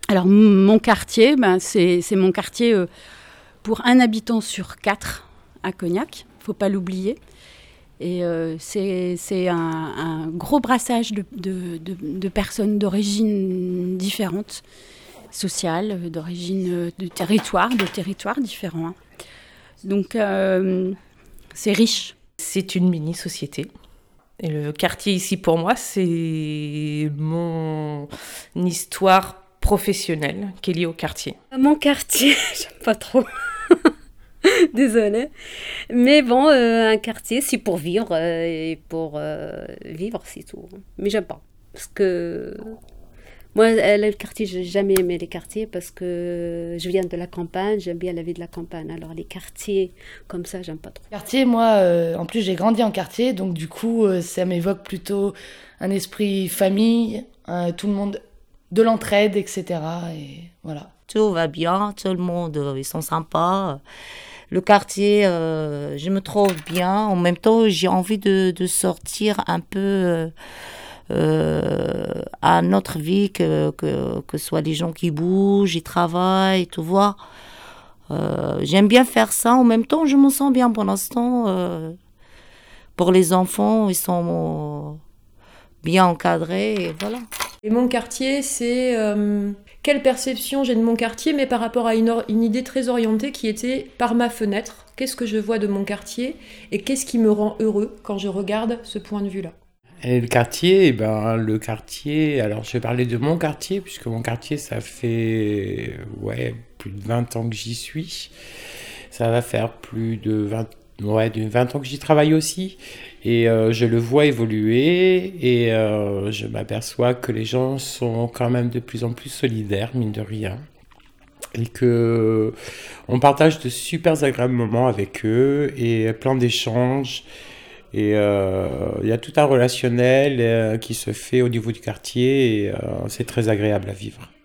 Alors mon quartier, c'est mon quartier pour un habitant sur 4 à Cognac, il ne faut pas l'oublier. Et c'est un gros brassage de personnes d'origines différentes, sociales, d'origine de territoires différents. Hein. Donc c'est riche. C'est une mini-société. Et le quartier ici, pour moi, c'est mon histoire professionnelle qui est liée au quartier. Mon quartier, j'aime pas trop. Désolée. Mais bon, un quartier, c'est pour vivre. Et pour vivre, c'est tout. Mais j'aime pas. Parce que moi, le quartier, j'ai jamais aimé les quartiers parce que je viens de la campagne, j'aime bien la vie de la campagne. Alors les quartiers, comme ça, j'aime pas trop. Quartier, moi, en plus, j'ai grandi en quartier, donc du coup, ça m'évoque plutôt un esprit famille, tout le monde, de l'entraide, etc. Et voilà. Tout va bien, tout le monde, ils sont sympas. Le quartier, je me trouve bien. En même temps, j'ai envie de sortir un peu à notre vie, que ce soit les gens qui bougent, ils travaillent, tu vois. J'aime bien faire ça. En même temps, je me sens bien pour l'instant. Pour les enfants, ils sont bien encadrés, et voilà. Et mon quartier, c'est quelle perception j'ai de mon quartier, mais par rapport à une idée très orientée qui était par ma fenêtre. Qu'est-ce que je vois de mon quartier et qu'est-ce qui me rend heureux quand je regarde ce point de vue-là. Et le quartier, alors je vais parler de mon quartier, puisque mon quartier, ça fait plus de 20 ans que j'y suis. Ça va faire plus de 20 ans que j'y travaille aussi. Et je le vois évoluer et je m'aperçois que les gens sont quand même de plus en plus solidaires, mine de rien. Et que on partage de super agréables moments avec eux et plein d'échanges. Et il y a tout un relationnel qui se fait au niveau du quartier et c'est très agréable à vivre.